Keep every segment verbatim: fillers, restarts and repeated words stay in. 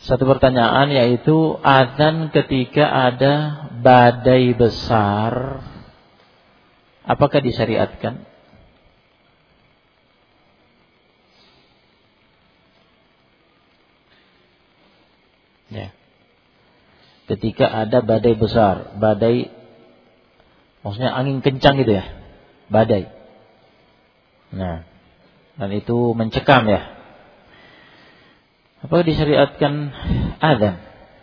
Satu pertanyaan, yaitu azan ketika ada badai besar, apakah disyariatkan? Ya. Ketika ada badai besar, badai maksudnya angin kencang gitu ya, badai. Nah, dan itu mencekam ya. Apakah disyariatkan azan?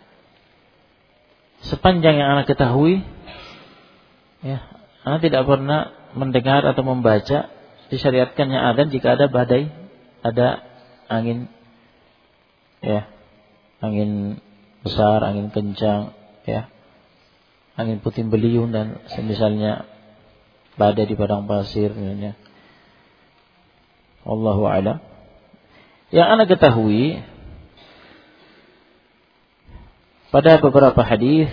Sepanjang yang anak ketahui, ya, anak tidak pernah mendengar atau membaca disyariatkannya azan jika ada badai, ada angin, ya, angin besar, angin kencang, ya, angin puting beliung dan semisalnya, badai di padang pasir, misalnya. Wallahu a'lam. Yang anak ketahui, pada beberapa hadis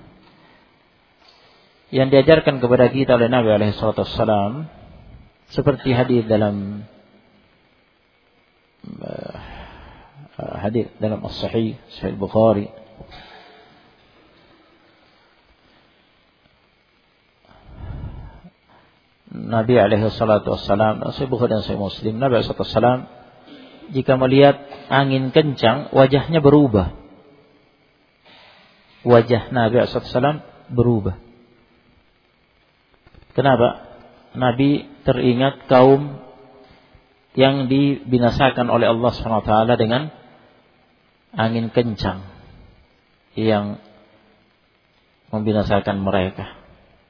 yang diajarkan kepada kita oleh Nabi alaihi salatu wassalam, seperti hadis dalam uh, hadis dalam As-Sahih, Sahih Bukhari, Nabi alaihi salatu wassalam, Sahih Bukhari dan Sahih Muslim, Nabi alaihi salatu wassalam jika melihat angin kencang, wajahnya berubah. Wajah Nabi shallallahu alaihi wasallam berubah. Kenapa? Nabi teringat kaum yang dibinasakan oleh Allah subhanahu wa taala dengan angin kencang yang membinasakan mereka.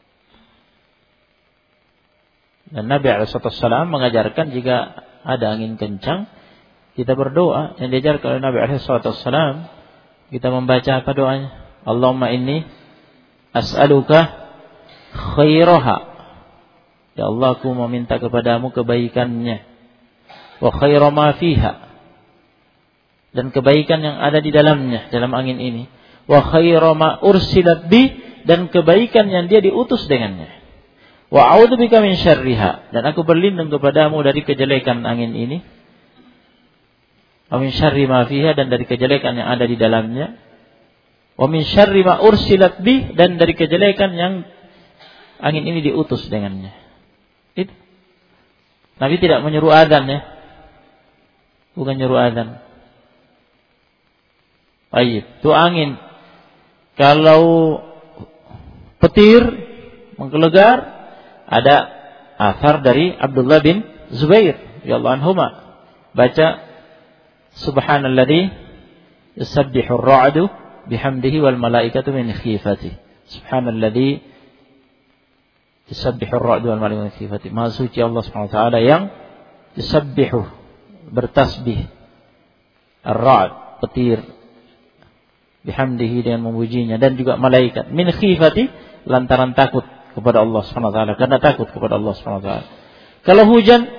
Dan Nabi shallallahu alaihi wasallam mengajarkan jika ada angin kencang, kita berdoa. Yang diajarkan oleh Nabi shallallahu alaihi wasallam, kita membaca apa doanya? Allahumma inni as'aluka khairaha. Ya Allah, aku meminta kepadamu kebaikannya. Wa khaira ma fiha. Dan kebaikan yang ada di dalamnya, dalam angin ini. Wa khaira ma ursilat bi, dan kebaikan yang dia diutus dengannya. Wa a'udzubika min syarriha, dan aku berlindung kepadamu dari kejelekan angin ini. Wa min syarri ma fiha, dan dari kejelekan yang ada di dalamnya. Wa min syarri ma ursilat bih, dan dari kejelekan yang angin ini diutus dengannya. Itu. Nabi tidak menyuruh azan ya. Bukan nyuruh azan. Baik, itu angin. Kalau petir menggelegar, ada asar dari Abdullah bin Zubair radhiyallahu anhuma, baca subhanalladzi yusabbihu ar-ra'du bihamdihi wal malaikatu min khifati. Subhanalladzi yusabbihu ar-ra'du wal malaikatu min khifati. Maha suci Allah Subhanahu wa taala yang yusabbihu, bertasbih, ar-ra'd, petir, bihamdihi, dengan memujinya, dan juga malaikat, min khifati, lantaran takut kepada Allah Subhanahu wa taala, karena takut kepada Allah Subhanahu wa taala. Kalau hujan,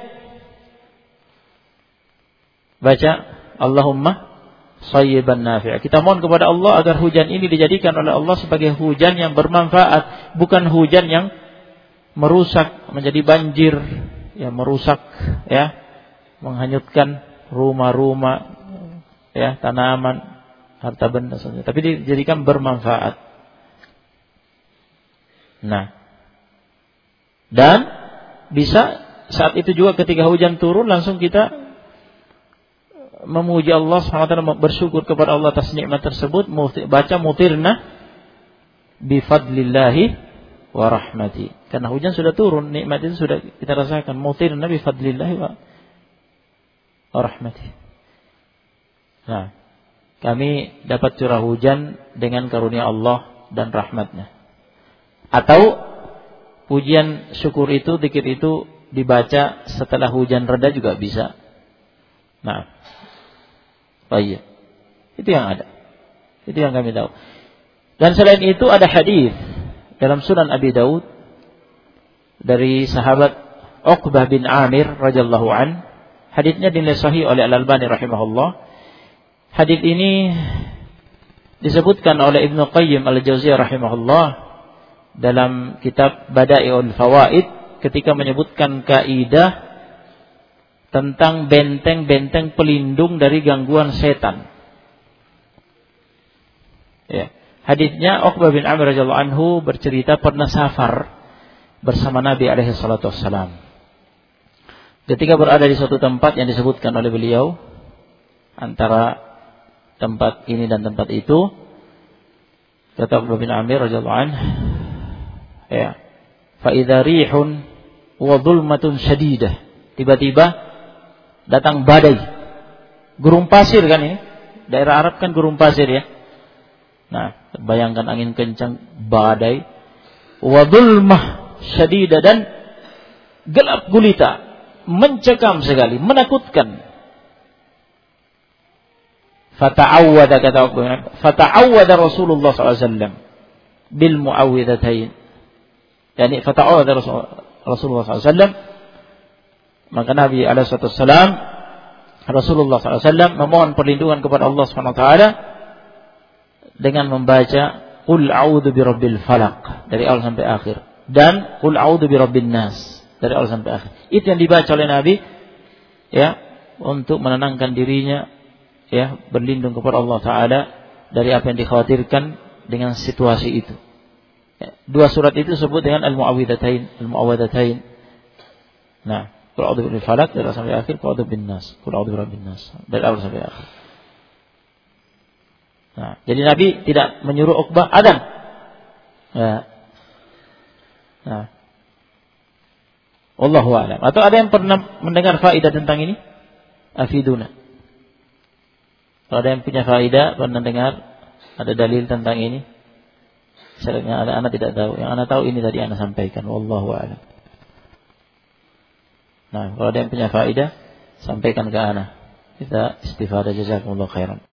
baca Allahumma sayyiban nafi'. Kita mohon kepada Allah agar hujan ini dijadikan oleh Allah sebagai hujan yang bermanfaat, bukan hujan yang merusak, menjadi banjir, ya, merusak, ya, menghanyutkan rumah-rumah, ya, tanaman, harta benda saja, tapi dijadikan bermanfaat. Nah, dan bisa saat itu juga ketika hujan turun, langsung kita memuji Allah subhanahu wa taala, bersyukur kepada Allah atas nikmat tersebut, baca mutirna bifadlillahi wa rahmati. Karena hujan sudah turun, nikmat itu sudah kita rasakan. Mutirna bifadlillahi wa rahmati. Nah, kami dapat curah hujan dengan karunia Allah dan rahmatnya. Atau pujian syukur itu, zikir itu dibaca setelah hujan reda juga bisa. Nah, baik. Itu yang ada. Itu yang kami tahu. Dan selain itu ada hadis dalam Sunan Abi Daud dari sahabat Uqbah bin Amir radhiyallahu an. Hadisnya dinilai sahih oleh Al-Albani rahimahullah. Hadis ini disebutkan oleh Ibnu Qayyim Al-Jauziyah rahimahullah dalam kitab Bada'iul Fawaid ketika menyebutkan kaidah tentang benteng-benteng pelindung dari gangguan setan. Ya. Hadisnya Uqbah bin Amir radhiyallahu anhu bercerita pernah safar bersama Nabi alaihi salatu wassalam. Ketika berada di suatu tempat yang disebutkan oleh beliau, antara tempat ini dan tempat itu, kata Uqbah bin Amir radhiyallahu anhu, ya, fa idza rihun wa dhulmatun shadidah. Tiba-tiba datang badai. Gurun pasir kan ini? Daerah Arab kan gurun pasir ya. Nah, bayangkan angin kencang, badai, wa dhulmah shadidah, dan gelap gulita, mencekam sekali, menakutkan. Fata'awwada kata Uqbah, fata'awwada Rasulullah sallallahu alaihi wasallam bil mu'awwidhatain. Yani fata'awwada Rasulullah sallallahu alaihi wasallam, maka Nabi alaihi wasallam, Rasulullah sallallahu alaihi wasallam memohon perlindungan kepada Allah Subhanahu wa taala dengan membaca Qul a'udzu birabbil falaq dari awal sampai akhir, dan Qul a'udzu birabbin nas dari awal sampai akhir. Itu yang dibaca oleh Nabi, ya, untuk menenangkan dirinya, ya, berlindung kepada Allah taala dari apa yang dikhawatirkan dengan situasi itu. Ya, dua surat itu disebut dengan al-mu'awwidhatain, al-mu'awwidhatain. Nah, Qul a'udzu birabbil falaq dari awal sampai akhir, Qul a'udzu bin nas, Qul a'udzu birabbin nas dari awal sampai akhir. Nah, jadi Nabi tidak menyuruh Uqbah adzan. Ya. Nah. Wallahu a'lam. Atau ada yang pernah mendengar faedah tentang ini? Afiduna. Kalau ada yang punya faedah, pernah dengar ada dalil tentang ini? Misalnya ada anak tidak tahu. Yang anak tahu ini tadi anak sampaikan. Wallahu a'lam. Nah, kalau ada yang punya faedah, sampaikan ke anak. Kita istifadah, jazakumullah khairan.